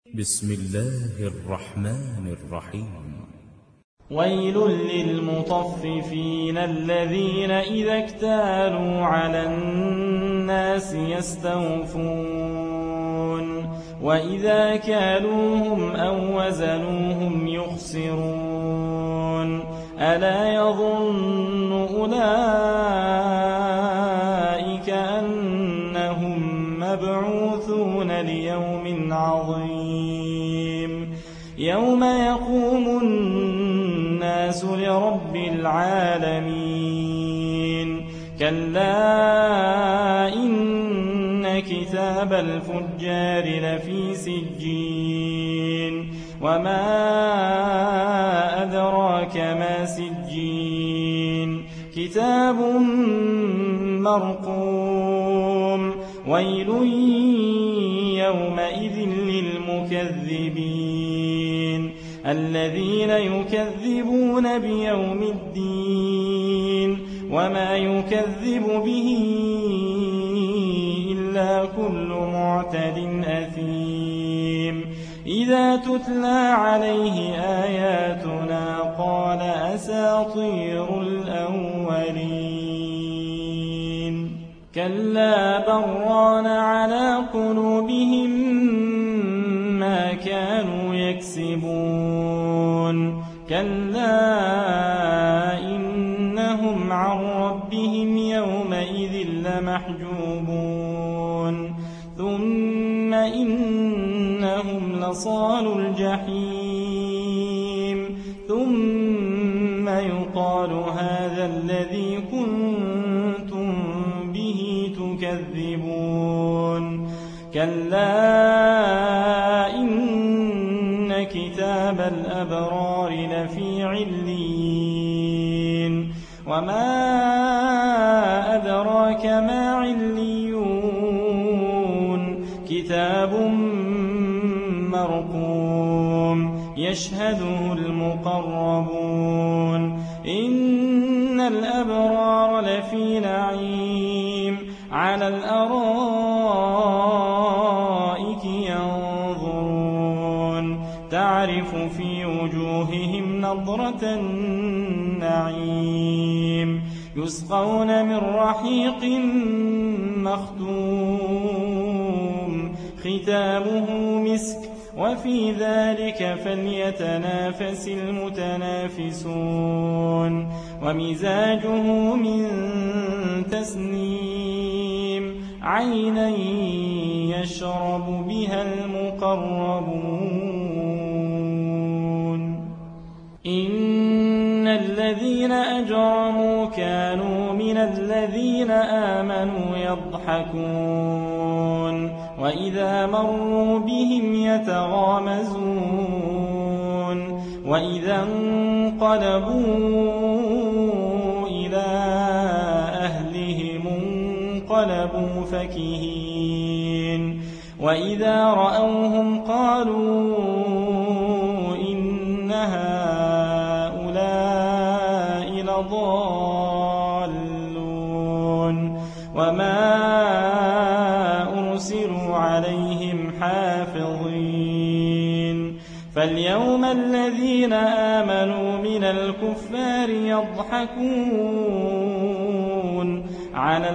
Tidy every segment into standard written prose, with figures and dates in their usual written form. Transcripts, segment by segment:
بسم الله الرحمن الرحيم. ويل للمطففين الذين إذا اكتالوا على الناس يستوفون وإذا كالوهم أو وزنوهم يخسرون ألا يظن أولئك أنهم مبعوثون ليوم عظيم يوم يقوم الناس لرب العالمين كلا إن كتاب الفجار لفي سجين وما أدراك ما سجين كتاب مرقوم ويل يومئذ للمكذبين الذين يكذبون بيوم الدين وما يكذب به إلا كل معتد أثيم إذا تتلى عليه آياتنا قال أساطير الأولين كلا بران على قلوبهم ما كانوا يكسبون كلا إنهم عن ربهم يومئذ لمحجوبون ثم إنهم لصالو الجحيم ثم يقال هذا الذي كنتم به تكذبون كلا إن كتاب الأبرار لفي عليين وما أدراك ما عليون كتاب مرقوم يشهده المقربون إن الأبرار لفي نعيم على الأرائك ينظرون تعرف في وجوههم نضرة النعيم يسقون من رحيق مختوم ختامه مسك وفي ذلك فليتنافس المتنافسون ومزاجه من تسنيم عينا يشرب بها المقربون إن الذين أجرموا كانوا من الذين آمنوا يضحكون وإذا مروا بهم يتغامزون وإذا انقلبوا إلى أهلهم انقلبوا فكهين وإذا رأوهم قالوا إن هؤلاء لضالون وما أرسلوا عليهم حافظين فاليوم الذين آمنوا من الكفار يضحكون على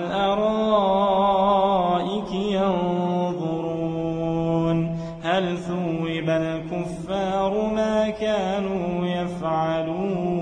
الأرائك ينظرون هل ثوب الكفار ما كانوا يفعلون